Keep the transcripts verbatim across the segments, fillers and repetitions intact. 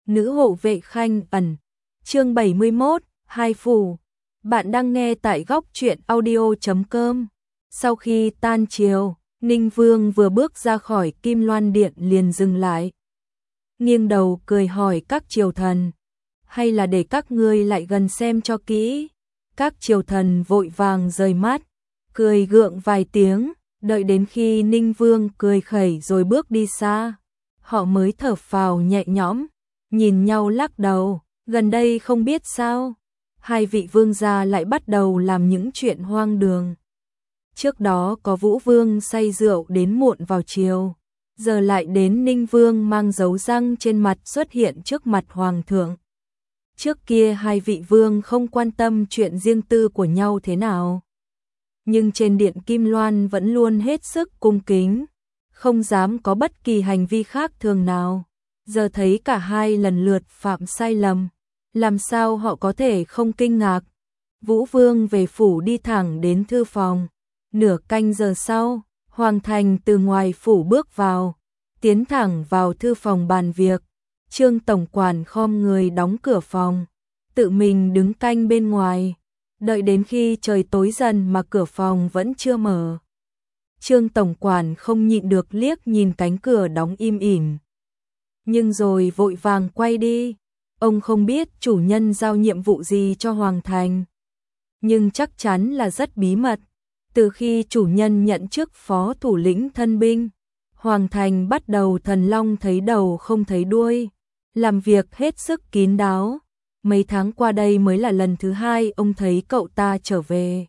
Nữ hộ vệ Khanh Ẩn. Chương bảy mươi mốt, Hai phủ. Bạn đang nghe tại góc truyện audio chấm com. Sau khi tan chiều, Ninh Vương vừa bước ra khỏi Kim Loan Điện liền dừng lại. Nghiêng đầu cười hỏi các triều thần, hay là để các ngươi lại gần xem cho kỹ. Các triều thần vội vàng rời mắt, cười gượng vài tiếng, đợi đến khi Ninh Vương cười khẩy rồi bước đi xa, họ mới thở phào nhẹ nhõm, nhìn nhau lắc đầu, gần đây không biết sao, hai vị vương gia lại bắt đầu làm những chuyện hoang đường. Trước đó có Vũ Vương say rượu đến muộn vào chiều, giờ lại đến Ninh Vương mang dấu răng trên mặt xuất hiện trước mặt hoàng thượng. Trước kia hai vị vương không quan tâm chuyện riêng tư của nhau thế nào, nhưng trên điện Kim Loan vẫn luôn hết sức cung kính, không dám có bất kỳ hành vi khác thường nào. Giờ thấy cả hai lần lượt phạm sai lầm, làm sao họ có thể không kinh ngạc. Vũ Vương về phủ đi thẳng đến thư phòng. Nửa canh giờ sau, Hoàng Thành từ ngoài phủ bước vào, tiến thẳng vào thư phòng bàn việc. Trương tổng quản khom người đóng cửa phòng, tự mình đứng canh bên ngoài, đợi đến khi trời tối dần mà cửa phòng vẫn chưa mở. Trương tổng quản không nhịn được liếc nhìn cánh cửa đóng im ỉm, nhưng rồi vội vàng quay đi. Ông không biết chủ nhân giao nhiệm vụ gì cho Hoàng Thành, nhưng chắc chắn là rất bí mật. Từ khi chủ nhân nhận chức phó thủ lĩnh thân binh, Hoàng Thành bắt đầu thần long thấy đầu không thấy đuôi, làm việc hết sức kín đáo. Mấy tháng qua đây mới là lần thứ hai ông thấy cậu ta trở về.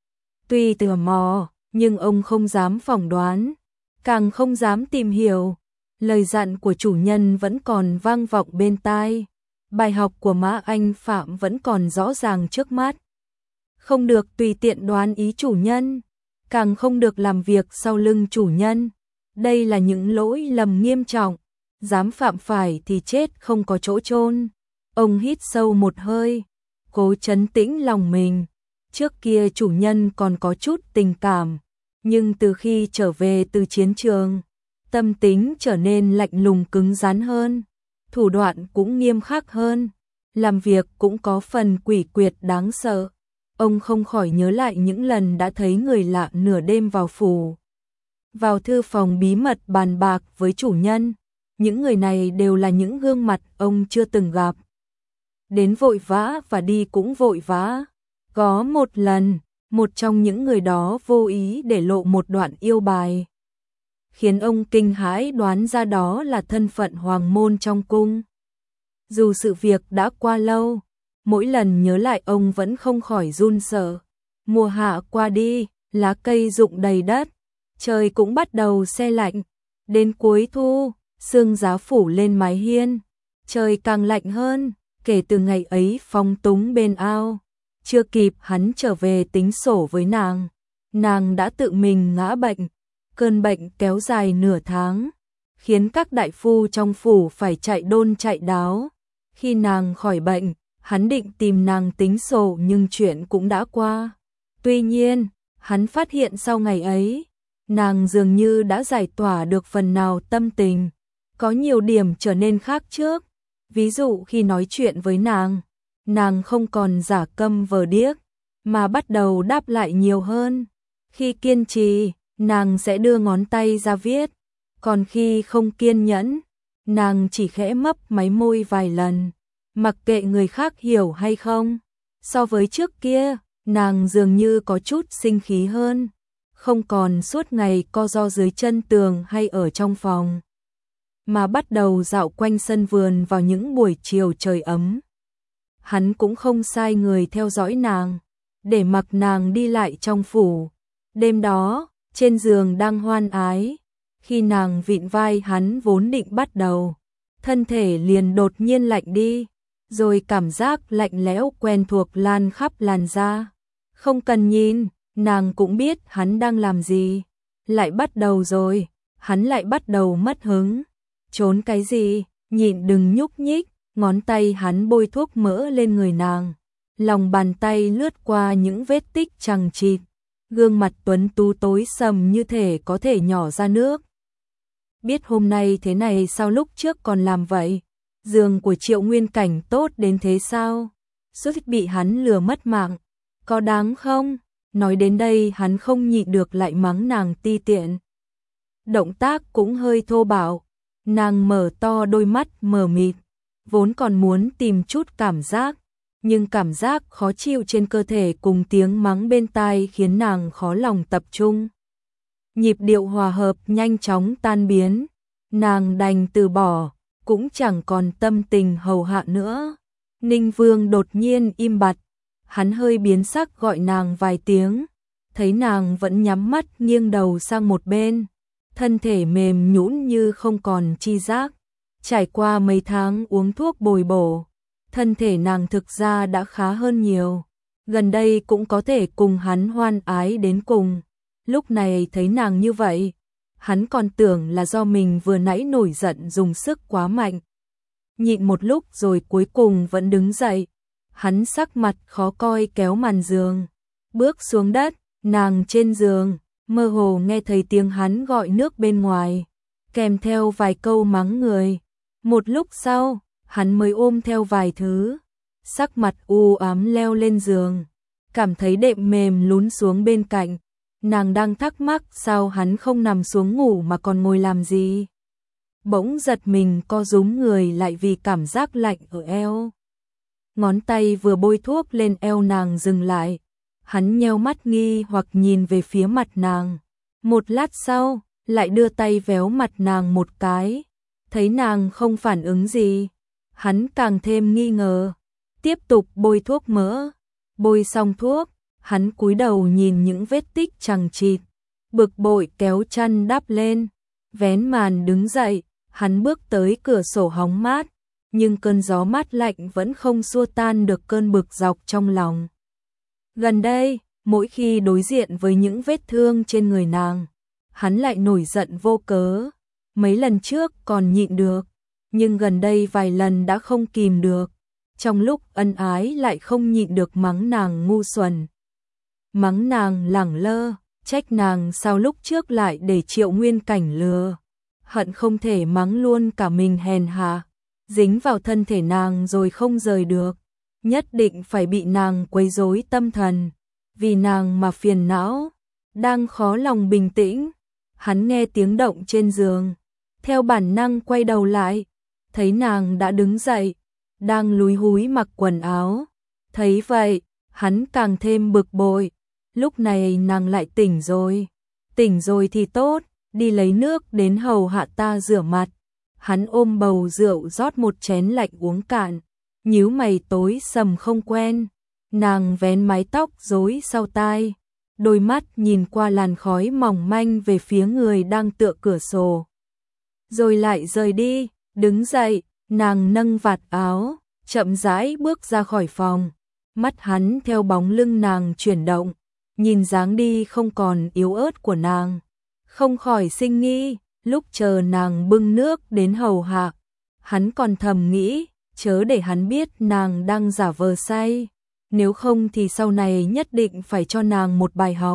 Tuy tò mò, nhưng ông không dám phỏng đoán, càng không dám tìm hiểu. Lời dặn của chủ nhân vẫn còn vang vọng bên tai, bài học của Mã Anh Phạm vẫn còn rõ ràng trước mắt. Không được tùy tiện đoán ý chủ nhân, càng không được làm việc sau lưng chủ nhân. Đây là những lỗi lầm nghiêm trọng, dám phạm phải thì chết không có chỗ chôn. Ông hít sâu một hơi, cố trấn tĩnh lòng mình. Trước kia chủ nhân còn có chút tình cảm, nhưng từ khi trở về từ chiến trường, tâm tính trở nên lạnh lùng cứng rắn hơn, thủ đoạn cũng nghiêm khắc hơn, làm việc cũng có phần quỷ quyệt đáng sợ. Ông không khỏi nhớ lại những lần đã thấy người lạ nửa đêm vào phủ, vào thư phòng bí mật bàn bạc với chủ nhân. Những người này đều là những gương mặt ông chưa từng gặp. Đến vội vã và đi cũng vội vã. Có một lần, một trong những người đó vô ý để lộ một đoạn yêu bài, khiến ông kinh hãi đoán ra đó là thân phận hoàng môn trong cung. Dù sự việc đã qua lâu, mỗi lần nhớ lại ông vẫn không khỏi run sợ. Mùa hạ qua đi, lá cây rụng đầy đất, trời cũng bắt đầu se lạnh. Đến cuối thu, sương giá phủ lên mái hiên, trời càng lạnh hơn. Kể từ ngày ấy phong túng bên ao, chưa kịp hắn trở về tính sổ với nàng, nàng đã tự mình ngã bệnh. Cơn bệnh kéo dài nửa tháng, khiến các đại phu trong phủ phải chạy đôn chạy đáo. Khi nàng khỏi bệnh, hắn định tìm nàng tính sổ nhưng chuyện cũng đã qua. Tuy nhiên, hắn phát hiện sau ngày ấy, nàng dường như đã giải tỏa được phần nào tâm tình, có nhiều điểm trở nên khác trước. Ví dụ khi nói chuyện với nàng, nàng không còn giả câm vờ điếc, mà bắt đầu đáp lại nhiều hơn. Khi kiên trì, nàng sẽ đưa ngón tay ra viết, còn khi không kiên nhẫn, nàng chỉ khẽ mấp máy môi vài lần, mặc kệ người khác hiểu hay không. So với trước kia, nàng dường như có chút sinh khí hơn, không còn suốt ngày co ro dưới chân tường hay ở trong phòng, mà bắt đầu dạo quanh sân vườn vào những buổi chiều trời ấm. Hắn cũng không sai người theo dõi nàng, để mặc nàng đi lại trong phủ. Đêm đó, trên giường đang hoan ái, khi nàng vịn vai hắn vốn định bắt đầu, thân thể liền đột nhiên lạnh đi, rồi cảm giác lạnh lẽo quen thuộc lan khắp làn da. Không cần nhìn, nàng cũng biết hắn đang làm gì. Lại bắt đầu rồi, hắn lại bắt đầu mất hứng. Trốn cái gì, nhịn đừng nhúc nhích. Ngón tay hắn bôi thuốc mỡ lên người nàng, lòng bàn tay lướt qua những vết tích chằng chịt, gương mặt tuấn tú tối sầm như thể có thể nhỏ ra nước. Biết hôm nay thế này sao lúc trước còn làm vậy? Giường của Triệu Nguyên Cảnh tốt đến thế sao? Suốt bị hắn lừa mất mạng, có đáng không? Nói đến đây hắn không nhịn được lại mắng nàng ti tiện. Động tác cũng hơi thô bạo, nàng mở to đôi mắt mờ mịt, vốn còn muốn tìm chút cảm giác, nhưng cảm giác khó chịu trên cơ thể cùng tiếng mắng bên tai khiến nàng khó lòng tập trung. Nhịp điệu hòa hợp nhanh chóng tan biến, nàng đành từ bỏ, cũng chẳng còn tâm tình hầu hạ nữa. Ninh Vương đột nhiên im bặt, hắn hơi biến sắc gọi nàng vài tiếng, thấy nàng vẫn nhắm mắt nghiêng đầu sang một bên, thân thể mềm nhũn như không còn chi giác. Trải qua mấy tháng uống thuốc bồi bổ, thân thể nàng thực ra đã khá hơn nhiều, gần đây cũng có thể cùng hắn hoan ái đến cùng. Lúc này thấy nàng như vậy, hắn còn tưởng là do mình vừa nãy nổi giận dùng sức quá mạnh. Nhịn một lúc rồi cuối cùng vẫn đứng dậy, hắn sắc mặt khó coi kéo màn giường, bước xuống đất, nàng trên giường, mơ hồ nghe thấy tiếng hắn gọi nước bên ngoài, kèm theo vài câu mắng người. Một lúc sau, hắn mới ôm theo vài thứ, sắc mặt u ám leo lên giường, cảm thấy đệm mềm lún xuống bên cạnh. Nàng đang thắc mắc sao hắn không nằm xuống ngủ mà còn ngồi làm gì. Bỗng giật mình co rúm người lại vì cảm giác lạnh ở eo. Ngón tay vừa bôi thuốc lên eo nàng dừng lại. Hắn nheo mắt nghi hoặc nhìn về phía mặt nàng. Một lát sau, lại đưa tay véo mặt nàng một cái. Thấy nàng không phản ứng gì, hắn càng thêm nghi ngờ. Tiếp tục bôi thuốc mỡ. Bôi xong thuốc, hắn cúi đầu nhìn những vết tích chằng chịt, bực bội kéo chăn đắp lên, vén màn đứng dậy, hắn bước tới cửa sổ hóng mát, nhưng cơn gió mát lạnh vẫn không xua tan được cơn bực dọc trong lòng. Gần đây, mỗi khi đối diện với những vết thương trên người nàng, hắn lại nổi giận vô cớ. Mấy lần trước còn nhịn được, nhưng gần đây vài lần đã không kìm được. Trong lúc ân ái lại không nhịn được mắng nàng ngu xuẩn. Mắng nàng lẳng lơ, trách nàng sao lúc trước lại để Triệu Nguyên Cảnh lừa. Hận không thể mắng luôn cả mình hèn hạ, dính vào thân thể nàng rồi không rời được. Nhất định phải bị nàng quấy rối tâm thần, vì nàng mà phiền não. Đang khó lòng bình tĩnh, hắn nghe tiếng động trên giường, theo bản năng quay đầu lại, thấy nàng đã đứng dậy, đang lúi húi mặc quần áo. Thấy vậy, hắn càng thêm bực bội. Lúc này nàng lại tỉnh rồi. Tỉnh rồi thì tốt, đi lấy nước đến hầu hạ ta rửa mặt. Hắn ôm bầu rượu rót một chén lạnh uống cạn, nhíu mày tối sầm không quen. Nàng vén mái tóc rối sau tai, đôi mắt nhìn qua làn khói mỏng manh về phía người đang tựa cửa sổ. Rồi lại rời đi, đứng dậy, nàng nâng vạt áo, chậm rãi bước ra khỏi phòng. Mắt hắn theo bóng lưng nàng chuyển động, nhìn dáng đi không còn yếu ớt của nàng, không khỏi sinh nghi. Lúc chờ nàng bưng nước đến hầu hạ, hắn còn thầm nghĩ, chớ để hắn biết nàng đang giả vờ say, nếu không thì sau này nhất định phải cho nàng một bài học.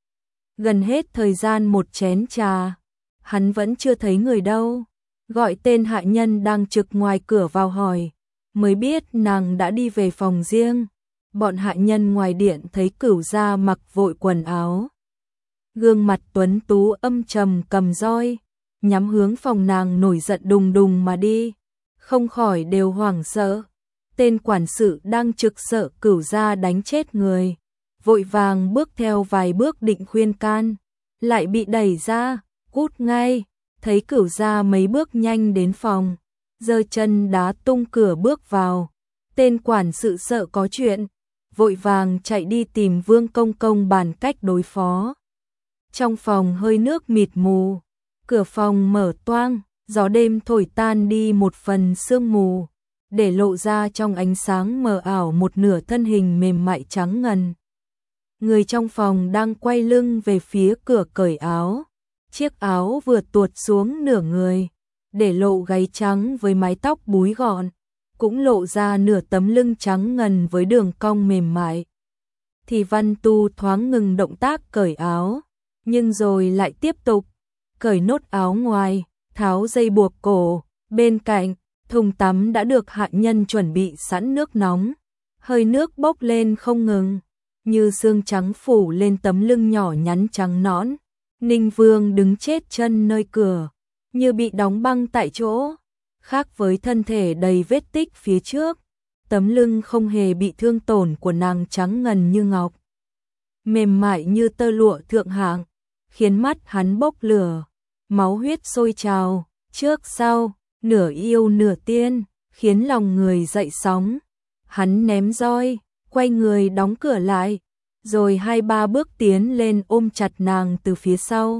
Gần hết thời gian một chén trà, hắn vẫn chưa thấy người đâu, gọi tên hạ nhân đang trực ngoài cửa vào hỏi, mới biết nàng đã đi về phòng riêng. Bọn hạ nhân ngoài điện thấy Cửu gia mặc vội quần áo, gương mặt tuấn tú âm trầm cầm roi, nhắm hướng phòng nàng nổi giận đùng đùng mà đi, không khỏi đều hoảng sợ. Tên quản sự đang trực sợ Cửu gia đánh chết người, vội vàng bước theo vài bước định khuyên can, lại bị đẩy ra, cút ngay. Thấy Cửu gia mấy bước nhanh đến phòng, giơ chân đá tung cửa bước vào. Tên quản sự sợ có chuyện, vội vàng chạy đi tìm Vương Công Công bàn cách đối phó. Trong phòng hơi nước mịt mù, cửa phòng mở toang, gió đêm thổi tan đi một phần sương mù, để lộ ra trong ánh sáng mờ ảo một nửa thân hình mềm mại trắng ngần. Người trong phòng đang quay lưng về phía cửa cởi áo, chiếc áo vừa tuột xuống nửa người, để lộ gáy trắng với mái tóc búi gọn, cũng lộ ra nửa tấm lưng trắng ngần với đường cong mềm mại. Thì Văn Tu thoáng ngừng động tác cởi áo, nhưng rồi lại tiếp tục cởi nốt áo ngoài, tháo dây buộc cổ. Bên cạnh, Thùng tắm đã được hạ nhân chuẩn bị sẵn nước nóng, hơi nước bốc lên không ngừng, như sương trắng phủ lên tấm lưng nhỏ nhắn trắng nõn. Ninh Vương đứng chết chân nơi cửa, như bị đóng băng tại chỗ, khác với thân thể đầy vết tích phía trước, tấm lưng không hề bị thương tổn của nàng trắng ngần như ngọc, mềm mại như tơ lụa thượng hạng, khiến mắt hắn bốc lửa, máu huyết sôi trào, trước sau, nửa yêu nửa tiên, khiến lòng người dậy sóng. Hắn ném roi, quay người đóng cửa lại, rồi hai ba bước tiến lên ôm chặt nàng từ phía sau.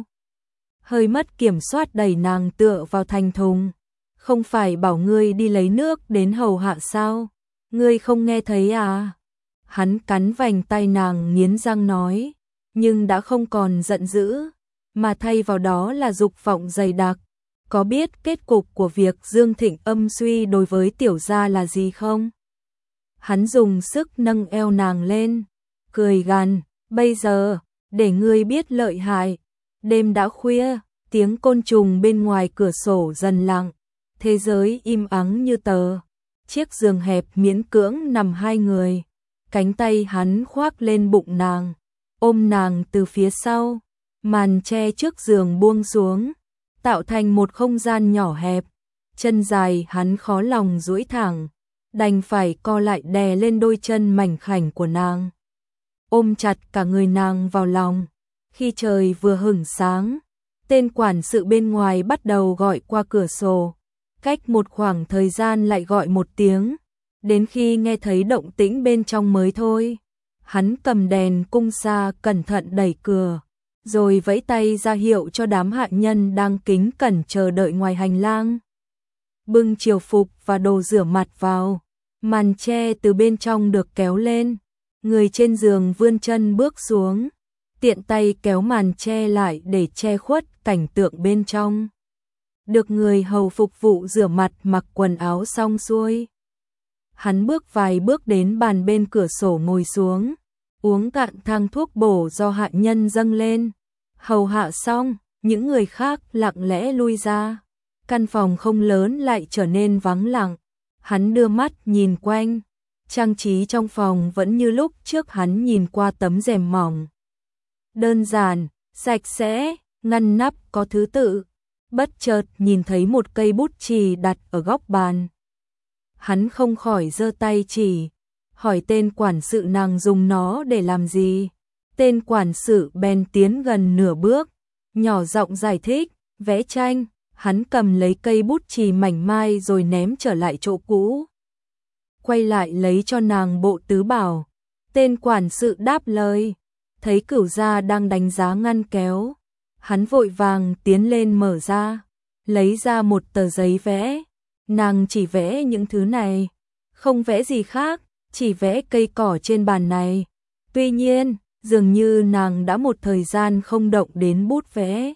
Hơi mất kiểm soát đẩy nàng tựa vào thành thùng. Không phải bảo ngươi đi lấy nước đến hầu hạ sao? Ngươi không nghe thấy à? Hắn cắn vành tay nàng nghiến răng nói, nhưng đã không còn giận dữ, mà thay vào đó là dục vọng dày đặc. Có biết kết cục của việc Dương Thịnh âm suy đối với tiểu gia là gì không? Hắn dùng sức nâng eo nàng lên, cười gằn, bây giờ, để ngươi biết lợi hại. Đêm đã khuya, tiếng côn trùng bên ngoài cửa sổ dần lặng, thế giới im ắng như tờ. Chiếc giường hẹp miễn cưỡng nằm hai người, cánh tay hắn khoác lên bụng nàng, ôm nàng từ phía sau, màn che trước giường buông xuống, tạo thành một không gian nhỏ hẹp. Chân dài hắn khó lòng duỗi thẳng, đành phải co lại đè lên đôi chân mảnh khảnh của nàng, ôm chặt cả người nàng vào lòng. Khi trời vừa hửng sáng, tên quản sự bên ngoài bắt đầu gọi qua cửa sổ, cách một khoảng thời gian lại gọi một tiếng, đến khi nghe thấy động tĩnh bên trong mới thôi. Hắn cầm đèn cung sa cẩn thận đẩy cửa, rồi vẫy tay ra hiệu cho đám hạ nhân đang kính cẩn chờ đợi ngoài hành lang. Bưng triều phục và đồ rửa mặt vào, màn che từ bên trong được kéo lên, người trên giường vươn chân bước xuống, tiện tay kéo màn che lại để che khuất cảnh tượng bên trong. Được người hầu phục vụ rửa mặt mặc quần áo xong xuôi, hắn bước vài bước đến bàn bên cửa sổ ngồi xuống, uống cạn thang thuốc bổ do hạ nhân dâng lên. Hầu hạ xong, những người khác lặng lẽ lui ra. Căn phòng không lớn lại trở nên vắng lặng. Hắn đưa mắt nhìn quanh, trang trí trong phòng vẫn như lúc trước hắn nhìn qua tấm rèm mỏng. Đơn giản, sạch sẽ, ngăn nắp có thứ tự. Bất chợt nhìn thấy một cây bút chì đặt ở góc bàn. Hắn không khỏi giơ tay chỉ, hỏi tên quản sự nàng dùng nó để làm gì. Tên quản sự bèn tiến gần nửa bước, nhỏ giọng giải thích, vẽ tranh. Hắn cầm lấy cây bút chì mảnh mai rồi ném trở lại chỗ cũ. Quay lại lấy cho nàng bộ tứ bảo. Tên quản sự đáp lời, thấy cửu gia đang đánh giá ngăn kéo. Hắn vội vàng tiến lên mở ra, lấy ra một tờ giấy vẽ. Nàng chỉ vẽ những thứ này, không vẽ gì khác, chỉ vẽ cây cỏ trên bàn này. Tuy nhiên, dường như nàng đã một thời gian không động đến bút vẽ.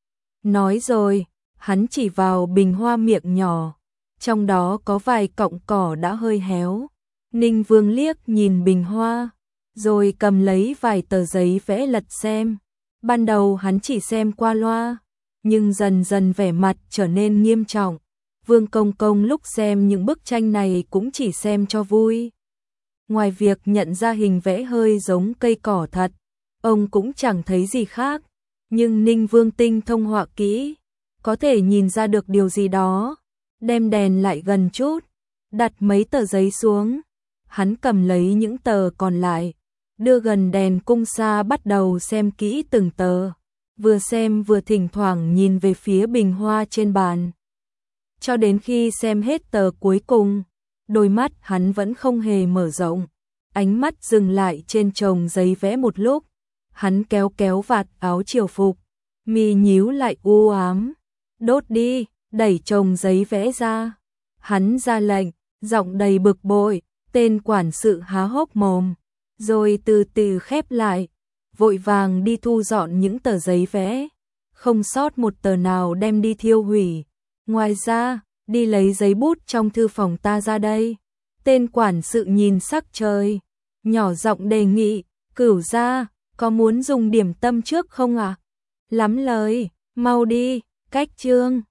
Nói rồi, hắn chỉ vào bình hoa miệng nhỏ, trong đó có vài cọng cỏ đã hơi héo. Ninh Vương liếc nhìn bình hoa, rồi cầm lấy vài tờ giấy vẽ lật xem. Ban đầu hắn chỉ xem qua loa, nhưng dần dần vẻ mặt trở nên nghiêm trọng. Vương Công Công lúc xem những bức tranh này cũng chỉ xem cho vui. Ngoài việc nhận ra hình vẽ hơi giống cây cỏ thật, ông cũng chẳng thấy gì khác. Nhưng Ninh Vương tinh thông họa kỹ, có thể nhìn ra được điều gì đó. Đem đèn lại gần chút, đặt mấy tờ giấy xuống. Hắn cầm lấy những tờ còn lại, đưa gần đèn cung sa bắt đầu xem kỹ từng tờ. Vừa xem vừa thỉnh thoảng nhìn về phía bình hoa trên bàn. Cho đến khi xem hết tờ cuối cùng, đôi mắt hắn vẫn không hề mở rộng. Ánh mắt dừng lại trên chồng giấy vẽ một lúc. Hắn kéo kéo vạt áo triều phục, mi nhíu lại u ám. Đốt đi, đẩy chồng giấy vẽ ra. Hắn ra lệnh, giọng đầy bực bội. Tên quản sự há hốc mồm, rồi từ từ khép lại, vội vàng đi thu dọn những tờ giấy vẽ, không sót một tờ nào đem đi thiêu hủy. Ngoài ra, đi lấy giấy bút trong thư phòng ta ra đây. Tên quản sự nhìn sắc trời, nhỏ giọng đề nghị, Cửu gia, có muốn dùng điểm tâm trước không ạ? À? Lắm lời, mau đi, cách chương.